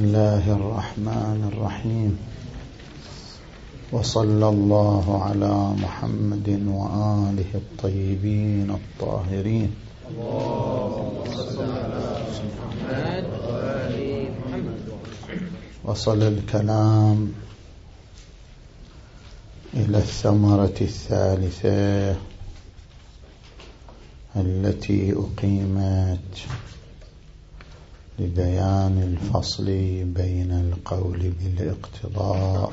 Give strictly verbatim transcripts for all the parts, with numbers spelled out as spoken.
الله الرحمن الرحيم، وصلى الله على محمد وآله الطيبين الطاهرين. اللهم صل على محمد وآل محمد. وصل الكلام إلى الثمرة الثالثة التي أقيمت لبيان الفصل بين القول بالاقتضاء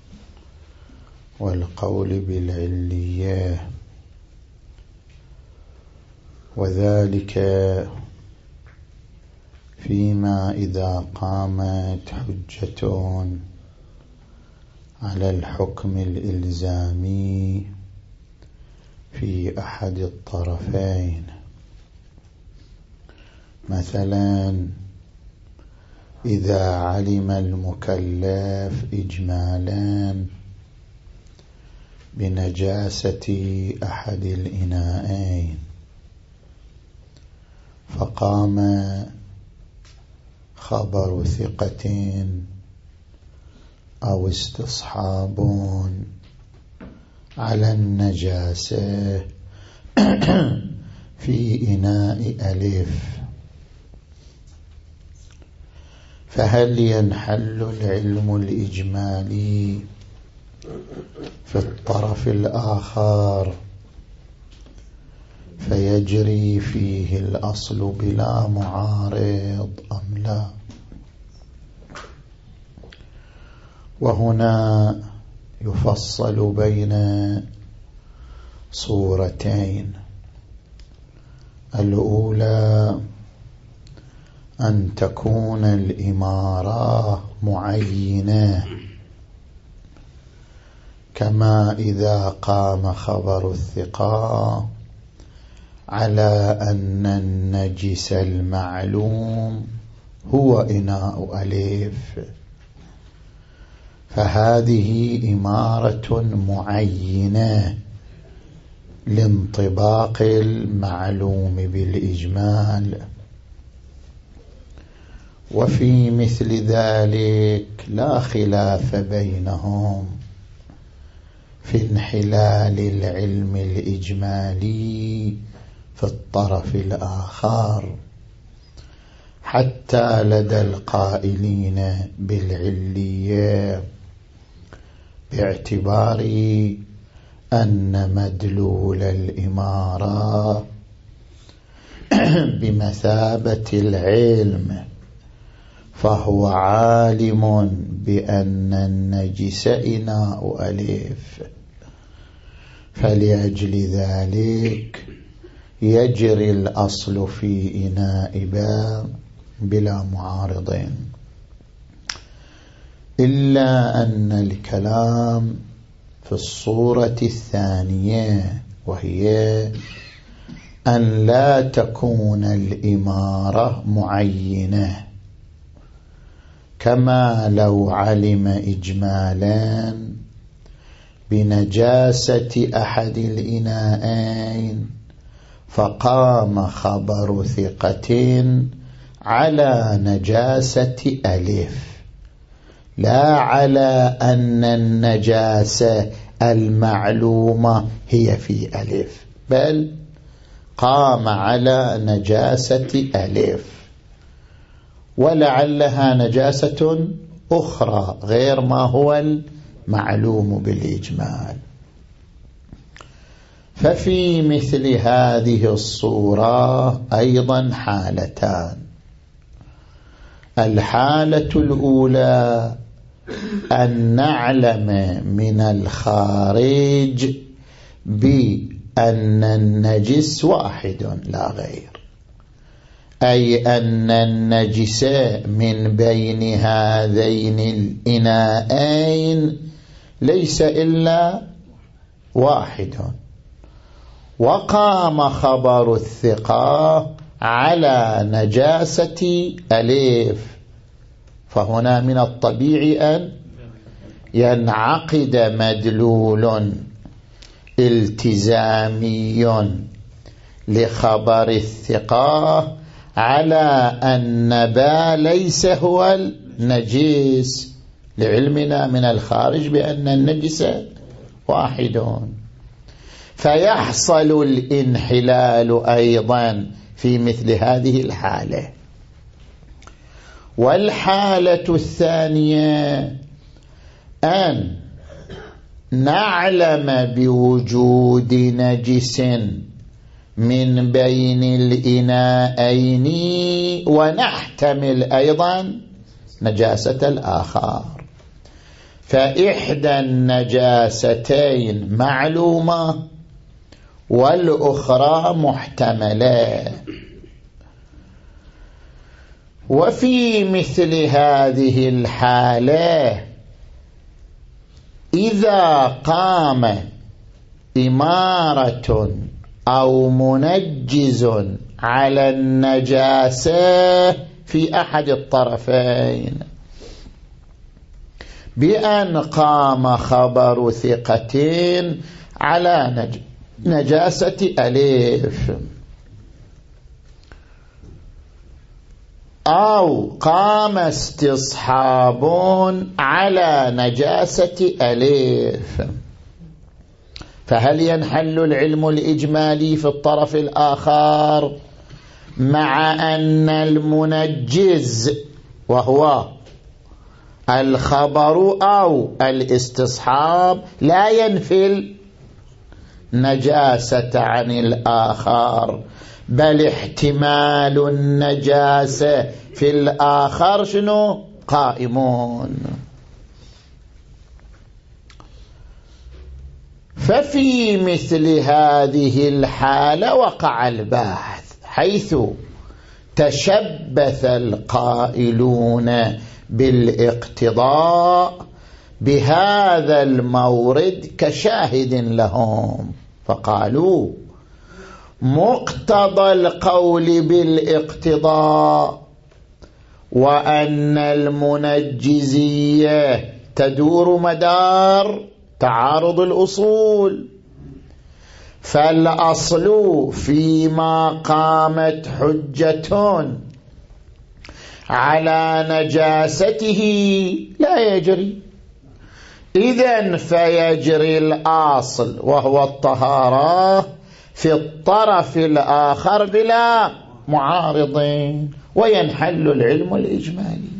والقول بالعلية، وذلك فيما إذا قامت حجة على الحكم الإلزامي في أحد الطرفين. مثلا إذا علم المكلف إجمالا بنجاسة أحد الإناءين، فقام خبر ثقة أو استصحاب على النجاسة في إناء ألف، فهل ينحل العلم الإجمالي في الطرف الآخر فيجري فيه الأصل بلا معارض أم لا؟ وهنا يفصل بين صورتين. الأولى أن تكون الإمارة معينة، كما إذا قام خبر الثقة على أن النجس المعلوم هو إناء ألف، فهذه إمارة معينة لانطباق المعلوم بالإجمال. وفي مثل ذلك لا خلاف بينهم في انحلال العلم الإجمالي في الطرف الآخر، حتى لدى القائلين بالعلية، باعتبار أن مدلول الإمارة بمثابة العلم، فهو عالم بأن النجس إناء ألف، فلأجل ذلك يجري الأصل في إناء باء بلا معارضين. إلا أن الكلام في الصورة الثانية، وهي أن لا تكون الإمارة معينة، كما لو علم إجمالا بنجاسة أحد الإناءين فقام خبر ثقة على نجاسة ألف، لا على أن النجاسة المعلومة هي في ألف، بل قام على نجاسة ألف ولعلها نجاسة أخرى غير ما هو المعلوم بالإجمال. ففي مثل هذه الصورة أيضا حالتان. الحالة الأولى أن نعلم من الخارج بأن النجس واحد لا غير، أي أن النجس من بين هذين الإناءين ليس إلا واحد، وقام خبر الثقة على نجاسة ألف، فهنا من الطبيعي أن ينعقد مدلول التزامي لخبر الثقة على أن با ليس هو نجس لعلمنا من الخارج بأن النجس واحد، فيحصل الانحلال أيضا في مثل هذه الحالة. والحالة الثانية أن نعلم بوجود نجس من بين الإناءين ونحتمل أيضا نجاسة الآخر، فإحدى النجاستين معلومة والأخرى محتملة. وفي مثل هذه الحالة إذا قام إمارة أو منجز على النجاسة في أحد الطرفين بأن قام خبر ثقة على نجاسة ألف، أو قام استصحاب على نجاسة ألف، فهل ينحل العلم الإجمالي في الطرف الآخر مع أن المنجز وهو الخبر أو الاستصحاب لا ينفي النجاسة عن الآخر، بل احتمال النجاسة في الآخر شنو قائمون؟ ففي مثل هذه الحالة وقع البحث، حيث تشبث القائلون بالاقتضاء بهذا المورد كشاهد لهم، فقالوا مقتضى القول بالاقتضاء وأن المنجزية تدور مدار تعارض الأصول، فالأصل فيما قامت حجة على نجاسته لا يجري، إذن فيجري الأصل وهو الطهارة في الطرف الآخر بلا معارضين، وينحل العلم الإجمالي.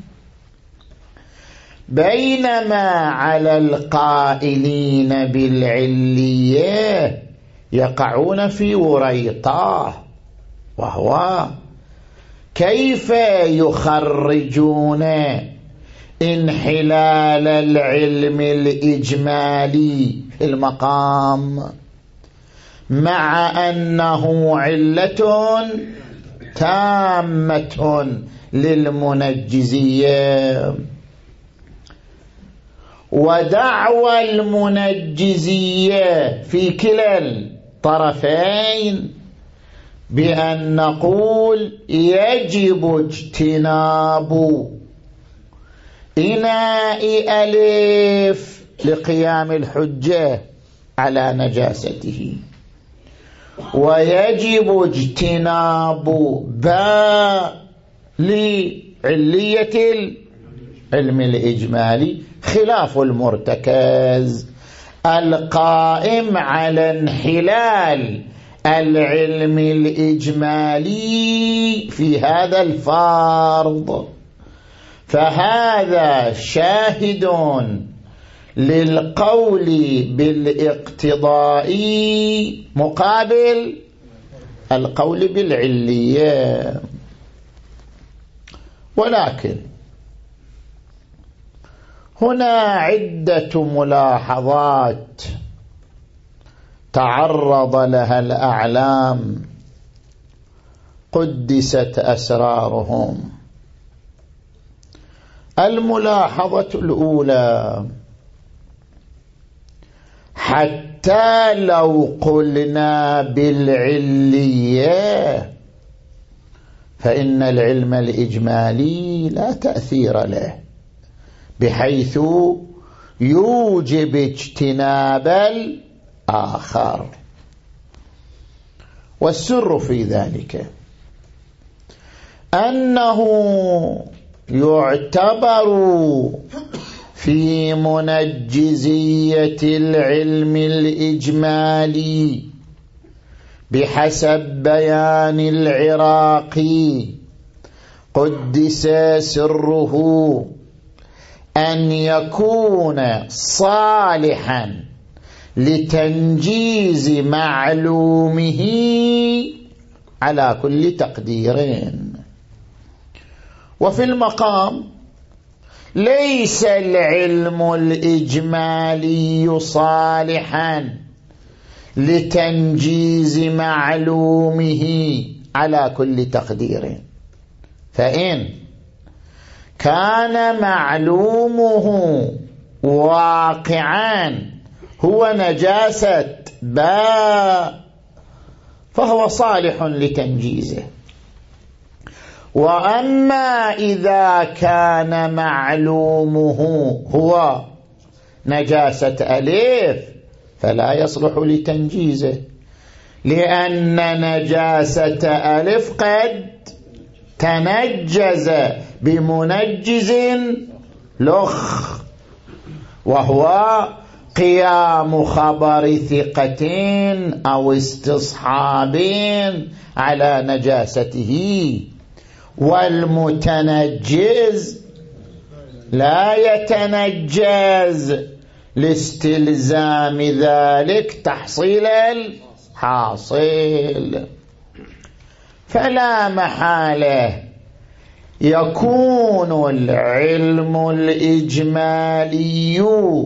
بينما على القائلين بالعلية يقعون في وريطة، وهو كيف يخرجون انحلال العلم الإجمالي في المقام مع أنه علة تامة للمنجزية، ودعوى المنجزية في كلا الطرفين بأن نقول يجب اجتناب إناء ألف لقيام الحجة على نجاسته، ويجب اجتناب باء لعلية العلم الإجمالي، خلاف المرتكز القائم على انحلال العلم الإجمالي في هذا الفرض. فهذا شاهد للقول بالاقتضاء مقابل القول بالعلية. ولكن هنا عدة ملاحظات تعرض لها الأعلام قدست أسرارهم. الملاحظة الأولى: حتى لو قلنا بالعلية فإن العلم الإجمالي لا تأثير له، بحيث يوجب اجتناب الآخر. والسر في ذلك أنه يعتبر في منجزية العلم الإجمالي بحسب بيان العراقي قدس سره أن يكون صالحا لتنجيز معلومه على كل تقدير. وفي المقام ليس العلم الإجمالي صالحا لتنجيز معلومه على كل تقدير، فإن كان معلومه واقعا هو نجاسة باء فهو صالح لتنجيزه. وأما إذا كان معلومه هو نجاسة ألف فلا يصلح لتنجيزه، لأن نجاسة ألف قد تنجز بمنجز لخ، وهو قيام خبر ثقة أو استصحاب على نجاسته، والمتنجز لا يتنجز لاستلزام ذلك تحصيل الحاصل. فلا محالة يكون العلم الإجمالي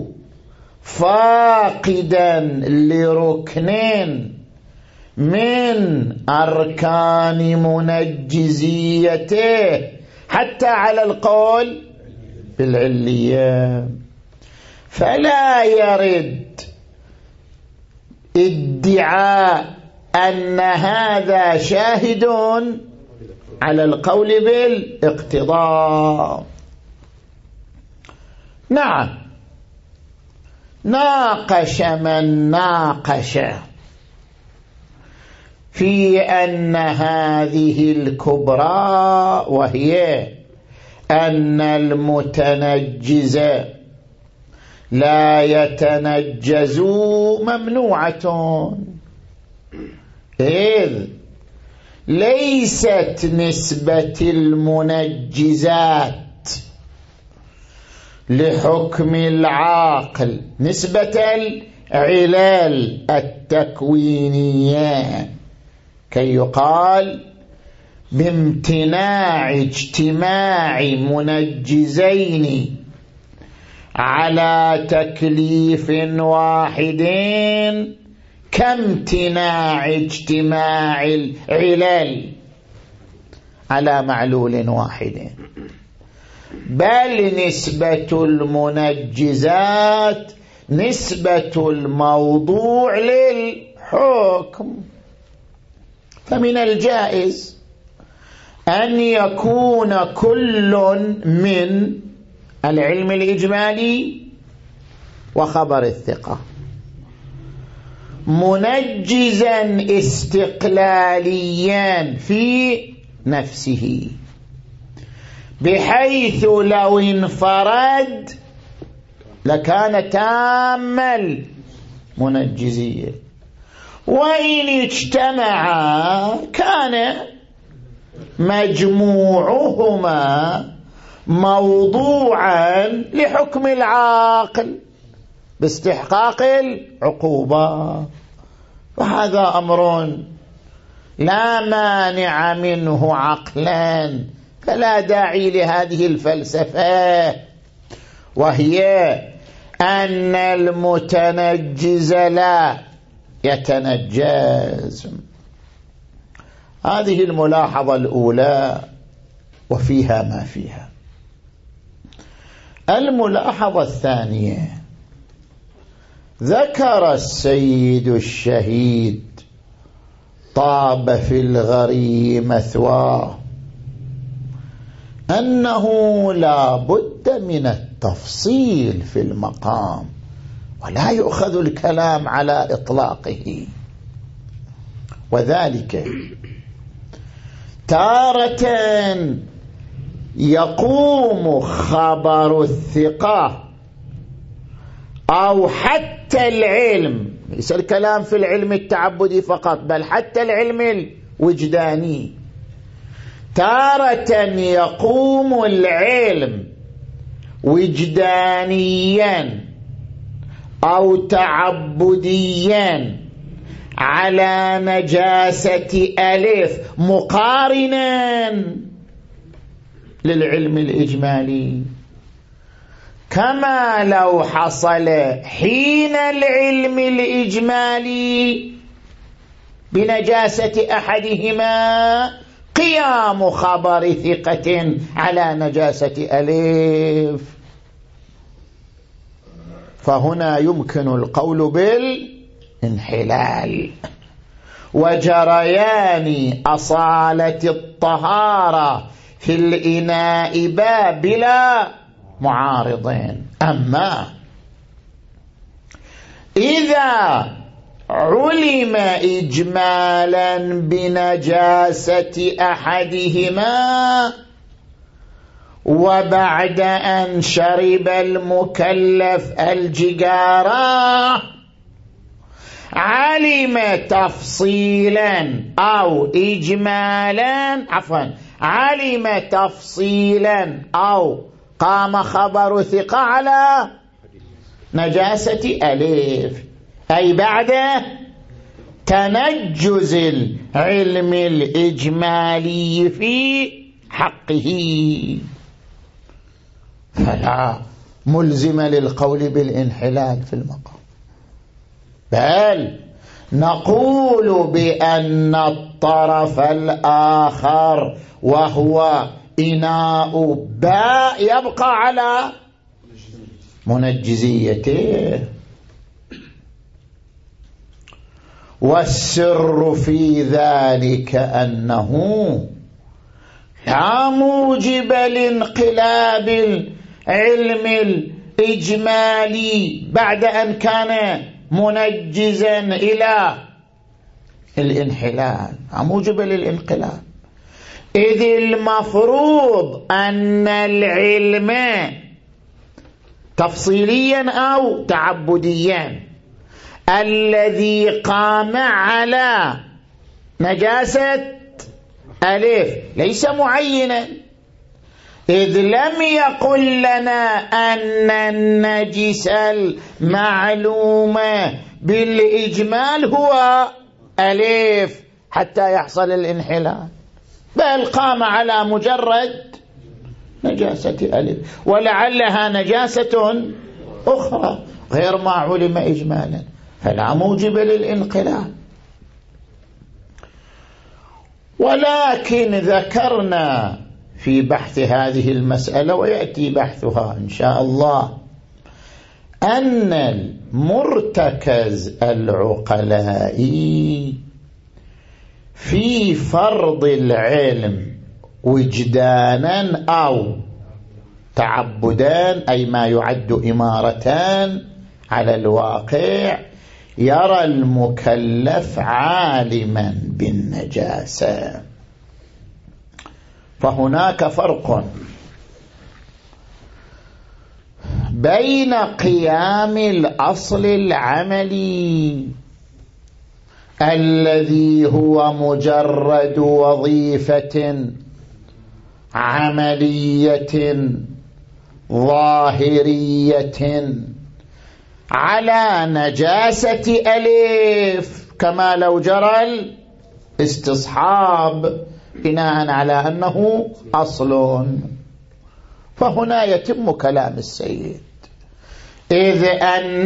فاقدا لركن من أركان منجزيته حتى على القول بالعلية، فلا يرد ادعاء أن هذا شاهد على القول بالاقتضاء. نعم، ناقش من ناقش في أن هذه الكبرى، وهي أن المتنجز لا يتنجز، ممنوعة، إذ ليست نسبة المنجزات لحكم العاقل نسبة العلل التكوينية كي يقال بامتناع اجتماع منجزين على تكليف واحد كامتناع اجتماع العلل على معلول واحد، بل نسبة المنجزات نسبة الموضوع للحكم. فمن الجائز أن يكون كل من العلم الإجمالي وخبر الثقة منجزا استقلاليا في نفسه، بحيث لو انفرد لكان تام المنجزية، وإن اجتمعا كان مجموعهما موضوعا لحكم العاقل باستحقاق العقوبة. وهذا أمر لا مانع منه عقلا، فلا داعي لهذه الفلسفة، وهي أن المتنجز لا يتنجز. هذه الملاحظة الأولى وفيها ما فيها. الملاحظة الثانية، ذكر السيد الشهيد طاب في الغري مثواه أنه لا بد من التفصيل في المقام، ولا يؤخذ الكلام على إطلاقه، وذلك تارة يقوم خبر الثقة أو حتى العلم، ليس الكلام في العلم التعبدي فقط بل حتى العلم الوجداني، تارة يقوم العلم وجدانيا أو تعبديا على نجاسة ألف مقارنا للعلم الإجمالي، كما لو حصل حين العلم الإجمالي بنجاسة أحدهما قيام خبر ثقة على نجاسة ألف، فهنا يمكن القول بالانحلال وجريان أصالة الطهارة في الإناء بلا معارضين. أما إذا علم إجمالا بنجاسة أحدهما وبعد أن شرب المكلف الججارة علم تفصيلا أو إجمالا عفوا علم تفصيلا أو قام خبر ثقة على نجاسة ألف، أي بعد تنجز العلم الإجمالي في حقه، فلا ملزم للقول بالانحلال في المقام، بل نقول بأن الطرف الآخر وهو إناء باء يبقى على منجزيته. والسر في ذلك أنه لا موجب لانقلاب العلم الإجمالي بعد أن كان منجزا إلى الانحلال، لا موجب للانقلاب، إذ المفروض أن العلم تفصيليا أو تعبديا الذي قام على نجاسة ألف ليس معينا، إذ لم يقل لنا أن النجس المعلوم بالإجمال هو ألف حتى يحصل الانحلال، بل قام على مجرد نجاسة ألف ولعلها نجاسة أخرى غير ما علم إجمالا، فلا موجب للانقلاب. ولكن ذكرنا في بحث هذه المسألة ويأتي بحثها إن شاء الله أن المرتكز العقلاء في فرض العلم وجدانا أو تعبدان، أي ما يعد إمارتان على الواقع، يرى المكلف عالما بالنجاسة، فهناك فرق بين قيام الأصل العملي الذي هو مجرد وظيفة عملية ظاهرية على نجاسة ألف كما لو جرى الاستصحاب بناء على أنه أصل، فهنا يتم كلام السيد، إذ أن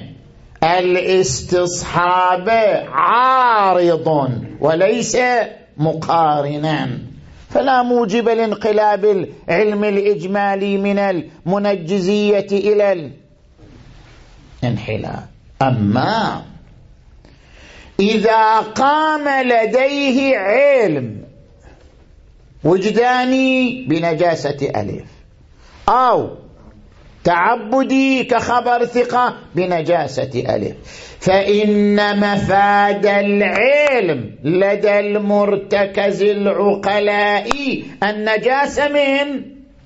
الاستصحاب عارض وليس مقارنا، فلا موجب لانقلاب العلم الإجمالي من المنجزية إلى الانحلال. أما إذا قام لديه علم وجداني بنجاسة ألف أو تعبدي كخبر ثقة بنجاسة ألف. فإن مفاد العلم لدى المرتكز العقلاء النجاسة من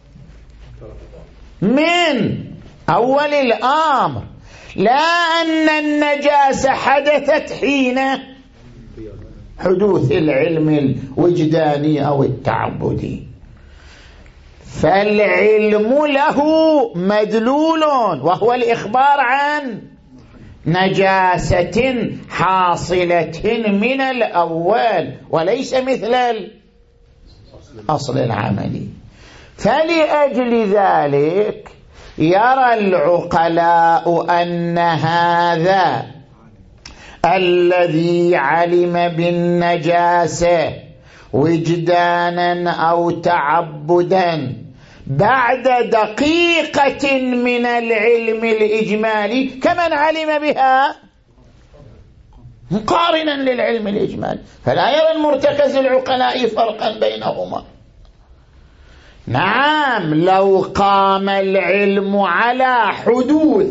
من أول الأمر، لا أن النجاسة حدثت حين حدوث العلم الوجداني أو التعبدي. فالعلم له مدلول وهو الإخبار عن نجاسة حاصلة من الأول وليس مثل الأصل العملي. فلأجل ذلك يرى العقلاء أن هذا الذي علم بالنجاسة وجدانا أو تعبدا بعد دقيقة من العلم الإجمالي كمن علم بها مقارنا للعلم الإجمالي، فلا يرى المرتكز العقلاء فرقا بينهما. نعم لو قام العلم على حدوث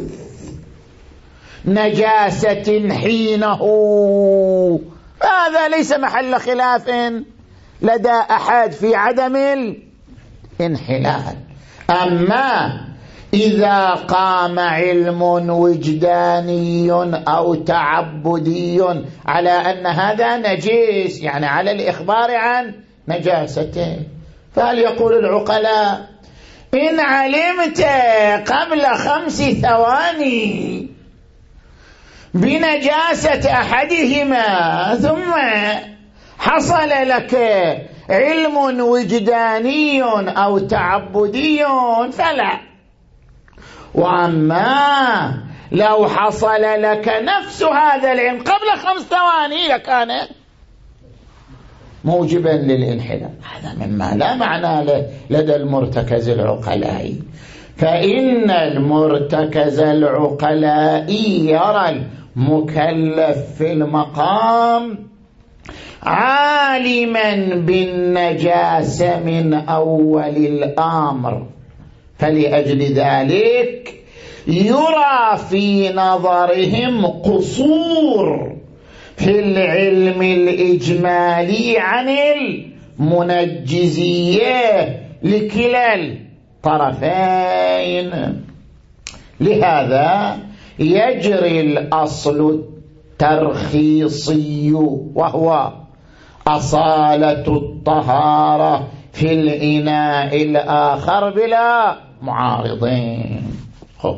نجاسة حينه هذا ليس محل خلاف لدى أحد في عدم الانحلال. أما إذا قام علم وجداني أو تعبدي على أن هذا نجيس، يعني على الإخبار عن نجاسته، فهل يقول العقلاء إن علمت قبل خمس ثواني بنجاسة أحدهما ثم حصل لك علم وجداني أو تعبدي فلا، وأما لو حصل لك نفس هذا العلم قبل خمس ثواني لكان موجبا للانحلال. هذا مما لا معنى له لدى المرتكز العقلائي. فإن المرتكز العقلائي يرى المكلف في المقام عالما بالنجاسة من أول الأمر، فلأجل ذلك يرى في نظرهم قصور في العلم الإجمالي عن المنجزية لكلا الطرفين. لهذا يجري الأصل الترخيصي وهو أصالة الطهارة في الإناء الآخر بلا معارضين. خب.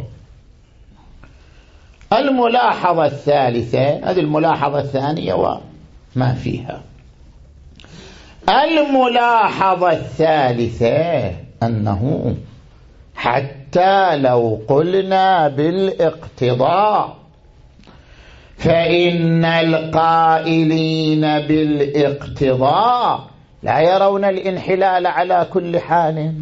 الملاحظة الثالثة، هذه الملاحظة الثانية وما فيها. الملاحظة الثالثة أنه حتى لو قلنا بالاقتضاء فإن القائلين بالاقتضاء لا يرون الانحلال على كل حال.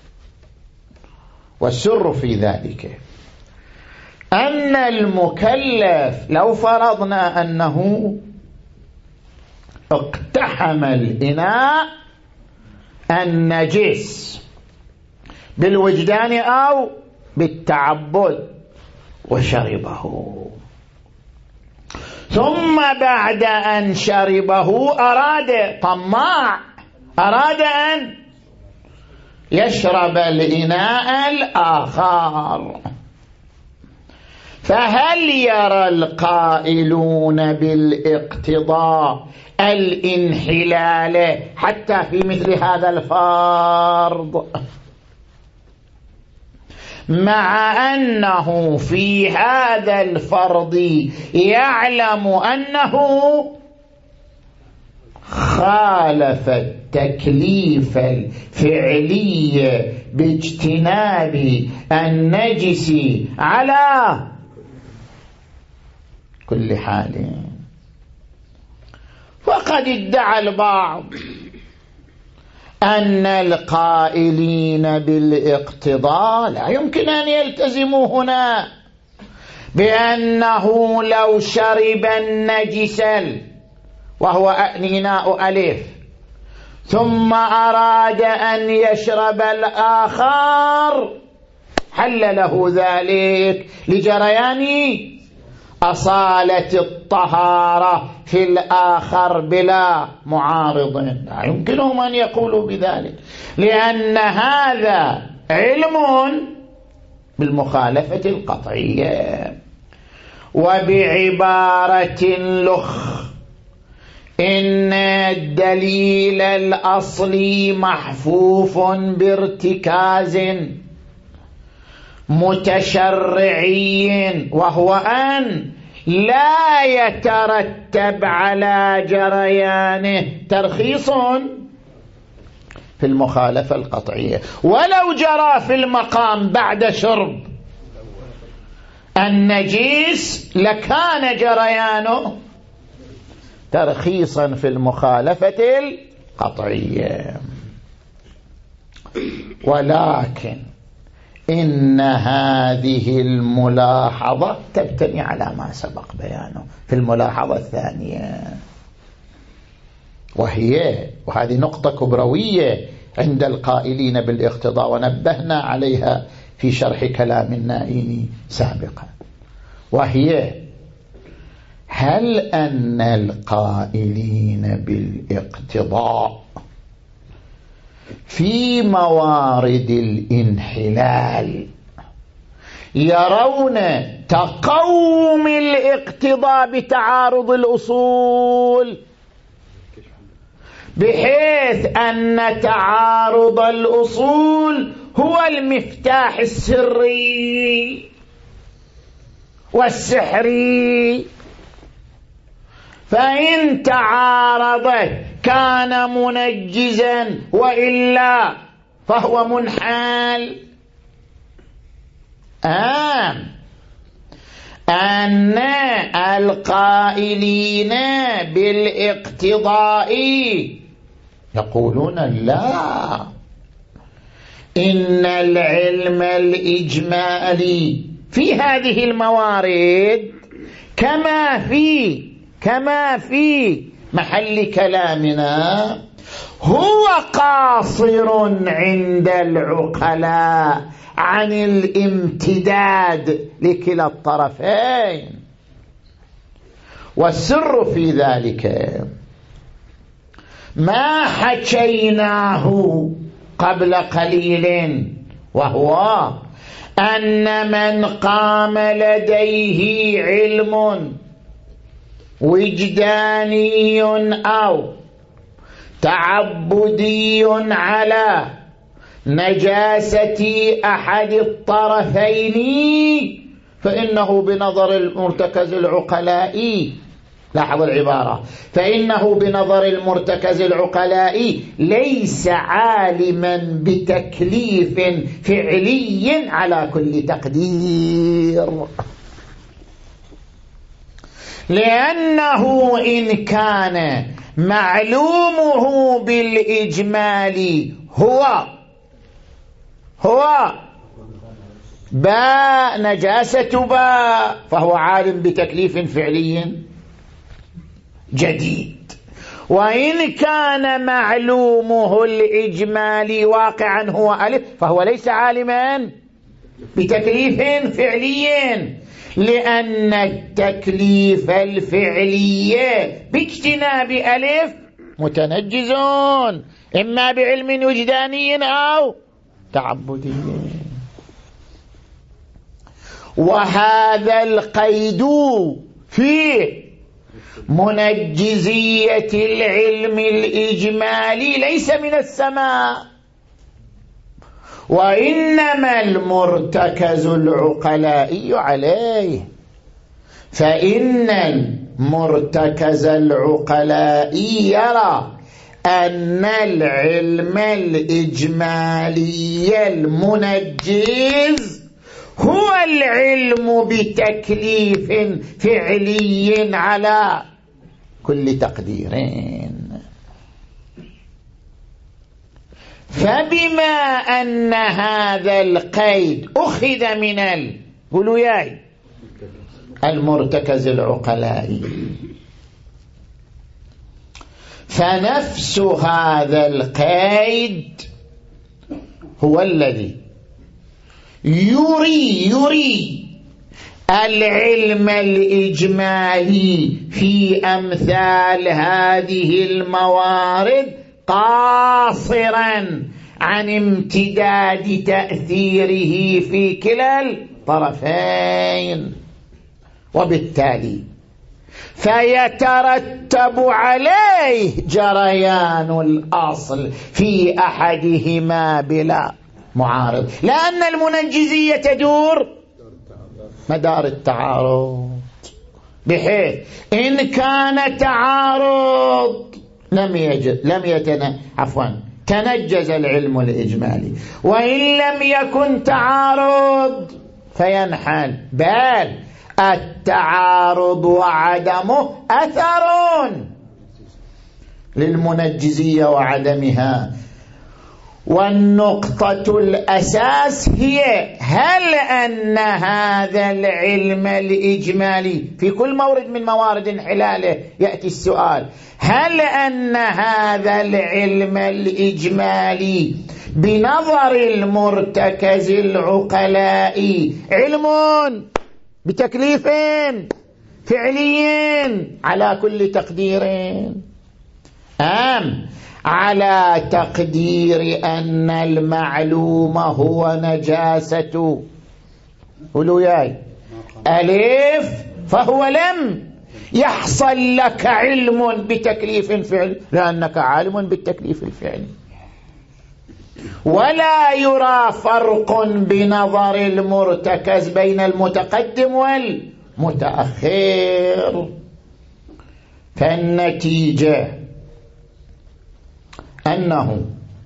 والسر في ذلك أن المكلف لو فرضنا أنه اقتحم الإناء النجس بالوجدان أو بالتعبد وشربه، ثم بعد أن شربه أراد طماع أراد أن يشرب الإناء الآخر، فهل يرى القائلون بالاقتضاء الانحلال حتى في مثل هذا الفرض، مع أنه في هذا الفرض يعلم أنه خالف التكليف الفعلي باجتناب النجس على كل حال؟ فقد ادعى البعض أن القائلين بالاقتضاء لا يمكن أن يلتزموا هنا بأنه لو شرب النجس وهو إناء ألف ثم أراد أن يشرب الآخر حل له ذلك لجريان أصالة الطهارة في الآخر بلا معارض. لا يمكنهم أن يقولوا بذلك، لأن هذا علم بالمخالفة القطعية. وبعبارة لخ، إن الدليل الأصلي محفوف بارتكاز متشرعي، وهو أن لا يترتب على جريانه ترخيص في المخالفة القطعية، ولو جرى في المقام بعد شرب النجيس لكان جريانه ترخيصا في المخالفة القطعية. ولكن إن هذه الملاحظة تبتني على ما سبق بيانه في الملاحظة الثانية، وهي وهذه نقطة كبروية عند القائلين بالاقتضاء، ونبهنا عليها في شرح كلام النائين سابقا، وهي هل أن القائلين بالاقتضاء في موارد الانحلال يرون تقوم الاقتضاء بتعارض الأصول، بحيث أن تعارض الأصول هو المفتاح السري والسحري، فإن تعارضت كان منجزا وإلا فهو منحال. آم أن القائلين بالاقتضاء يقولون لا، إن العلم الإجمالي في هذه الموارد كما في كما في محل كلامنا هو قاصر عند العقلاء عن الامتداد لكلا الطرفين. والسر في ذلك ما حكيناه قبل قليل، وهو أن من قام لديه علم وجداني أو تعبدي على نجاسة أحد الطرفين، فإنه بنظر المرتكز العقلاء، لاحظ العبارة، فإنه بنظر المرتكز العقلاء ليس عالما بتكليف فعلي على كل تقدير، لأنه إن كان معلومه بالإجمال هو هو باء نجاسة باء، فهو عالم بتكليف فعلي جديد. وإن كان معلومه الإجمالي واقعا هو ألف، فهو ليس عالما بتكليف فعلي، لأن التكليف الفعلي باجتناب ألف متنجزون إما بعلم وجداني أو تعبدي. وهذا القيد في منجزية العلم الإجمالي ليس من السماء، وإنما المرتكز العقلائي عليه، فإن المرتكز العقلائي يرى أن العلم الإجمالي المنجز هو العلم بتكليف فعلي على كل تقديرين. فبما أن هذا القيد أخذ من ال قولوا ياي المرتكز العقلائي، فنفس هذا القيد هو الذي يري يري العلم الإجمالي في أمثال هذه الموارد قاصرا عن امتداد تأثيره في كلا الطرفين، وبالتالي فيترتب عليه جريان الأصل في أحدهما بلا معارض، لأن المنجزية تدور مدار التعارض، بحيث إن كان تعارض لم يجد لم يتن عفوا تنجز العلم الإجمالي، وإن لم يكن تعارض فينحل، بل التعارض وعدمه أثر للمنجزية وعدمها. والنقطة الأساس هي هل أن هذا العلم الإجمالي في كل مورد من موارد انحلاله يأتي السؤال، هل أن هذا العلم الإجمالي بنظر المرتكز العقلاء علم بتكليف فعلي على كل تقدير، أم على تقدير أن المعلوم هو نجاسة ولوياي ألف فهو لم يحصل لك علم بتكليف فعل لأنك عالم بالتكليف الفعلي، ولا يرى فرق بنظر المرتكز بين المتقدم والمتأخر. فالنتيجة أنه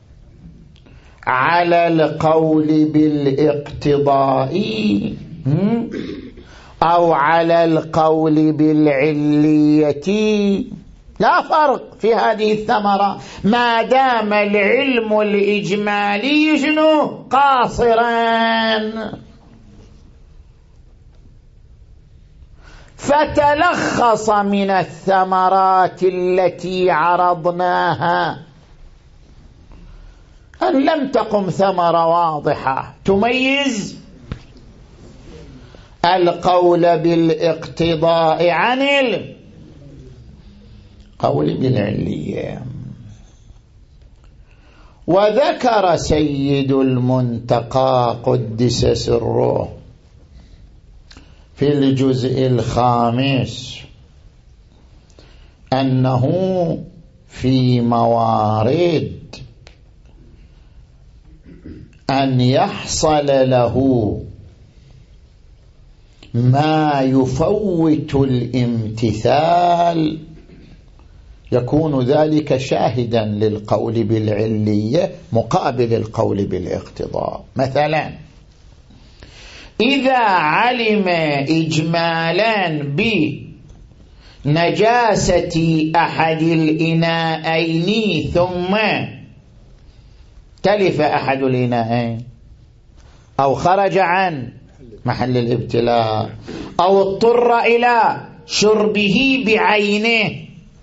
على القول بالاقتضاء أو على القول بالعلية لا فرق في هذه الثمرة، ما دام العلم الإجمالي شنو قاصرا. فتلخص من الثمرات التي عرضناها أن لم تقم ثمرة واضحة تميز القول بالاقتضاء عن القول بالعلية. وذكر سيد المنتقى قدس سره في الجزء الخامس أنه في موارد أن يحصل له ما يفوت الامتثال يكون ذلك شاهدا للقول بالعلية مقابل القول بالاقتضاء. مثلا إذا علم إجمالا بنجاسة أحد الإناءين ثم تلف أحد الإناءين أو خرج عن محل الابتلاء أو اضطر إلى شربه بعينه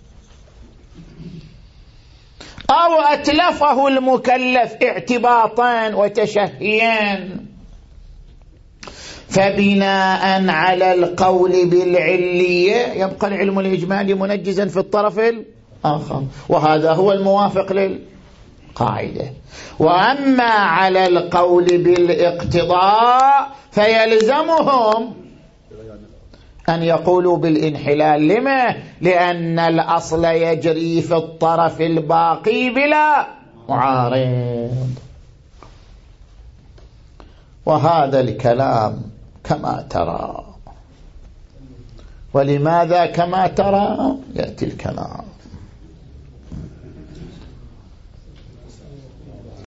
أو أتلفه المكلف اعتباطا وتشهيا، فبناء على القول بالعلية يبقى العلم الإجمالي منجزا في الطرف الآخر، وهذا هو الموافق للقاعدة. وأما على القول بالاقتضاء فيلزمهم أن يقولوا بالانحلال. لما؟ لأن الأصل يجري في الطرف الباقي بلا معارض. وهذا الكلام كما ترى. ولماذا كما ترى؟ يأتي الكلام.